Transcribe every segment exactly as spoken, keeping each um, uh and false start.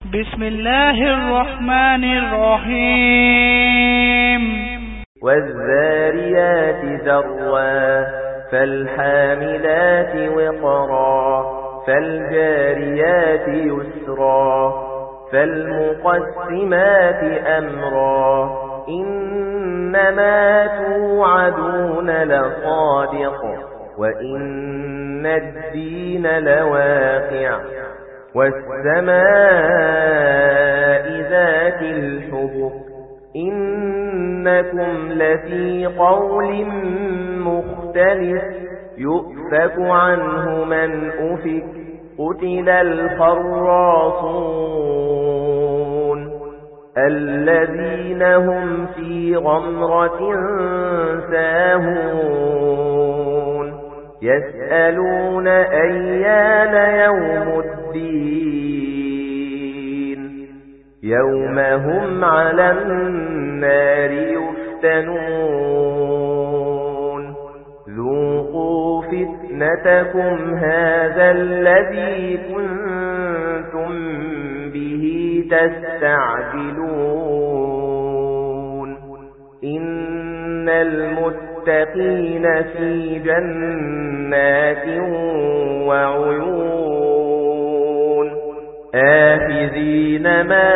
بسم الله الرحمن الرحيم والذاريات ذروا فالحاملات وقرا فالجاريات يسرا فالمقسمات أمرا إنما توعدون لصادق وإن الدين لواقع والسماء ذات الحبك إنكم لفي قول مختلف يؤفك عنه من أفك قتل الخراصون الذين هم في غمرة ساهون يسألون أيان يوم الدين يوم هم على النار يفتنون ذوقوا فتنتكم هذا الذي كنتم به تستعجلون إن المتقين في جنات وعيون آخذين ما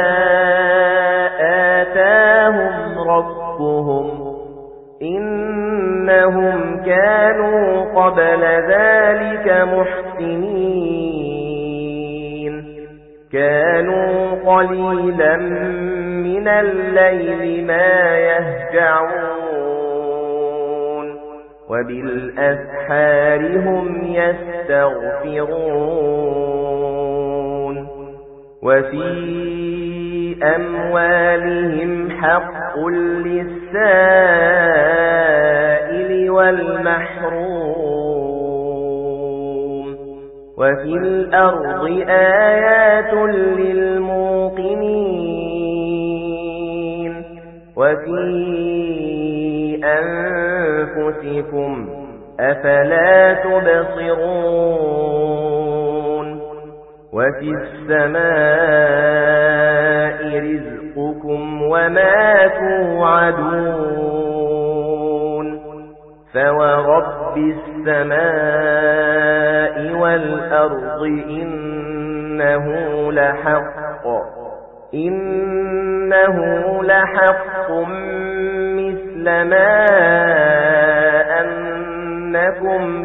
آتاهم ربهم إنهم كانوا قبل ذلك محسنين كانوا قليلا من الليل ما يهجعون وبالأسحار هم يستغفرون وفي أموالهم حق للسائل والمحروم وفي الأرض آيات للموقنين وفي أنفسكم أفلا تبصرون وفي السماء رزقكم وما توعدون فورب السماء والأرض إنه لحق إنه لحق مثل ما أنكم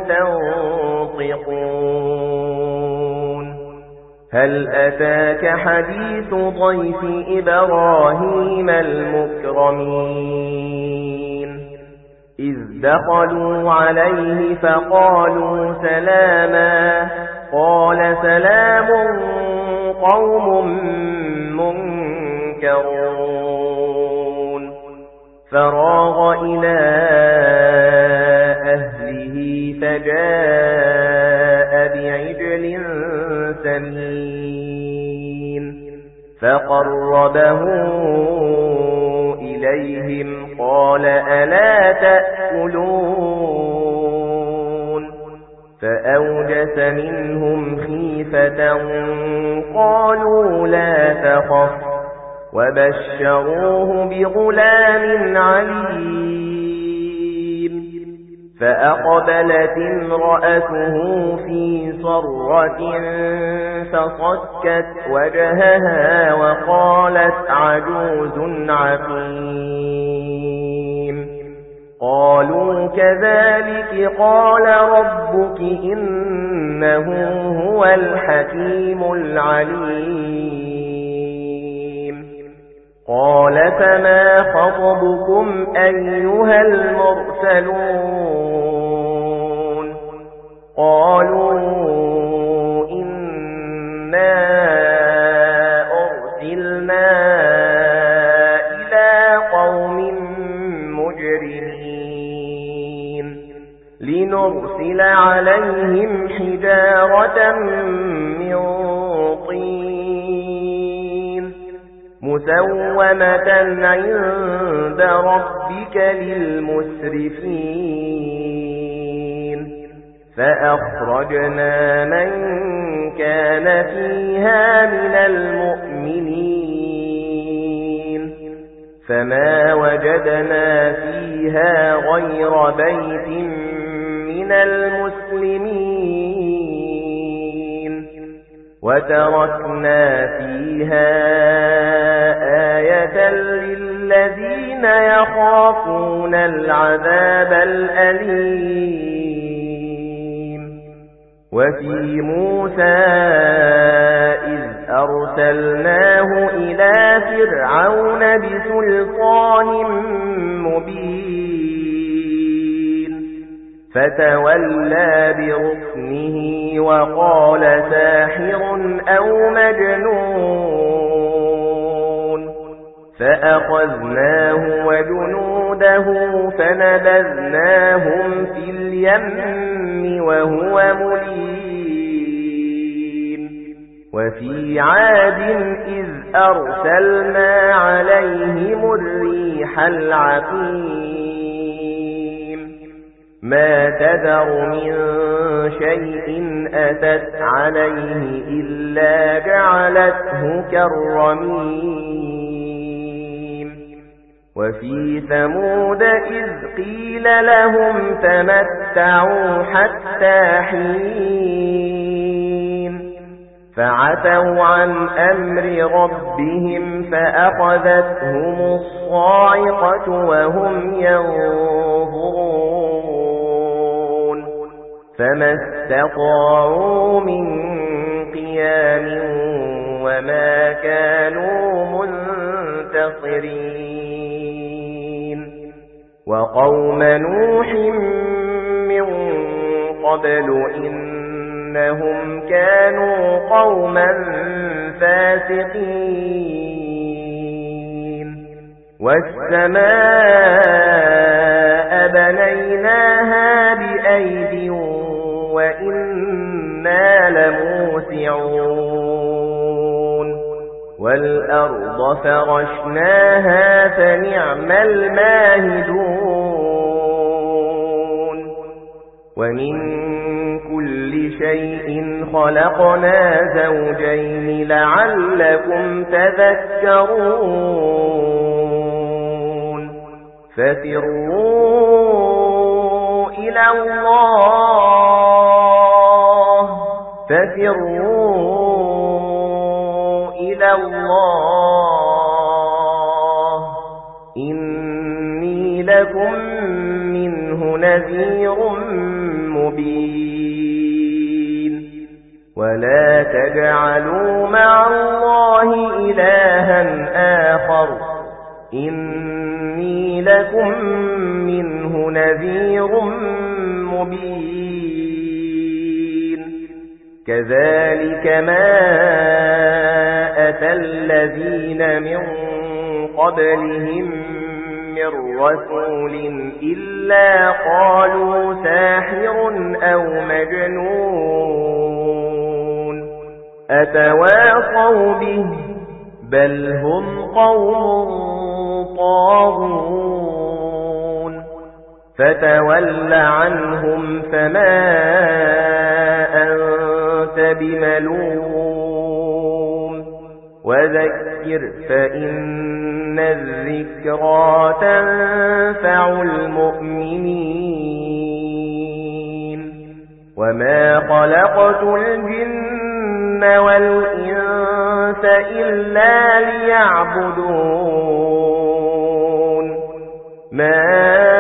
تنطقون هل أتاك حديث ضيف إبراهيم المكرمين إذ دخلوا عليه فقالوا سلاما قال سلام قوم منكرون فراغ إلى أهله فجاء بعجل سمين فقربه إليهم قال ألا تأكلون فأوجس منهم خيفة قالوا لا تخف وبشروه بغلام عليم فأقبلت امرأته في صرة فصكت وجهها وقالت عجوز عقيم قالوا كذلك قال ربك إنه هو الحكيم العليم قال فما خطبكم أيها المرسلون قالوا إنا أرسلنا إلى قوم مجرمين لنرسل عليهم حجارة من طين مسومة عند ربك للمسرفين فأخرجنا من كان فيها من المؤمنين فما وجدنا فيها غير بيت من المسلمين وتركنا فيها آية للذين يخافون العذاب الأليم وفي موسى إذ أرسلناه إلى فرعون بسلطان مبين فتولى بركنه وقال ساحر أو مجنون فأخذناه وجنوده فنبذناهم في اليم وهو مليم وفي عاد إذ أرسلنا عليهم الريح العقيم ما تذر من شيء أتت عليه إلا جعلته كالرميم وفي ثمود إذ قيل لهم تمتعوا حتى حين فعتوا عن أمر ربهم فأخذتهم الصاعقة وهم ينظرون فما استطاعوا من قيام وما كانوا منتصرين وقوم نوح من قبل إنهم كانوا قوما فاسقين والسماء بنيناها بأيد وإنا لموسعون والأرض فرشناها فنعم الماهدون ومن كل شيء خلقنا زوجين لعلكم تذكرون ففروا إلى الله ففروا إلى الله إني لكم منه نذير مبين ولا تجعلوا مع الله إلها آخر إني لكم منه نذير مبين كذلك ما أتى الذين من قبلهم من رسول إلا قالوا ساحر أو مجنون أتواصوا به بل هم قوم طاغون فتول عنهم فما أنت بملوم وذكر فإن الذكرى تنفع المؤمنين وما خلقت الجن والإنس إلا ليعبدون ما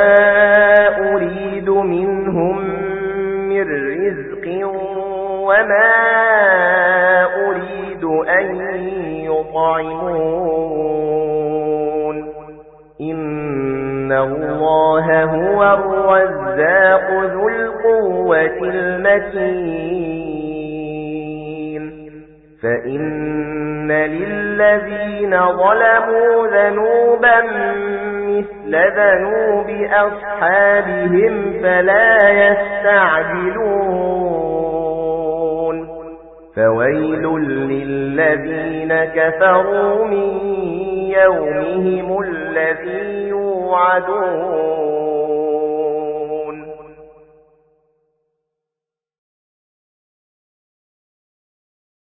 أريد منهم من رزق وما أريد أن يطعمون إن الله هو الرزاق ذو القوة المتين فإن للذين ظلموا ذنوبا مثل ذنوب أصحابهم فلا يستعجلون فويل للذين كفروا من يومهم الذي يوعدون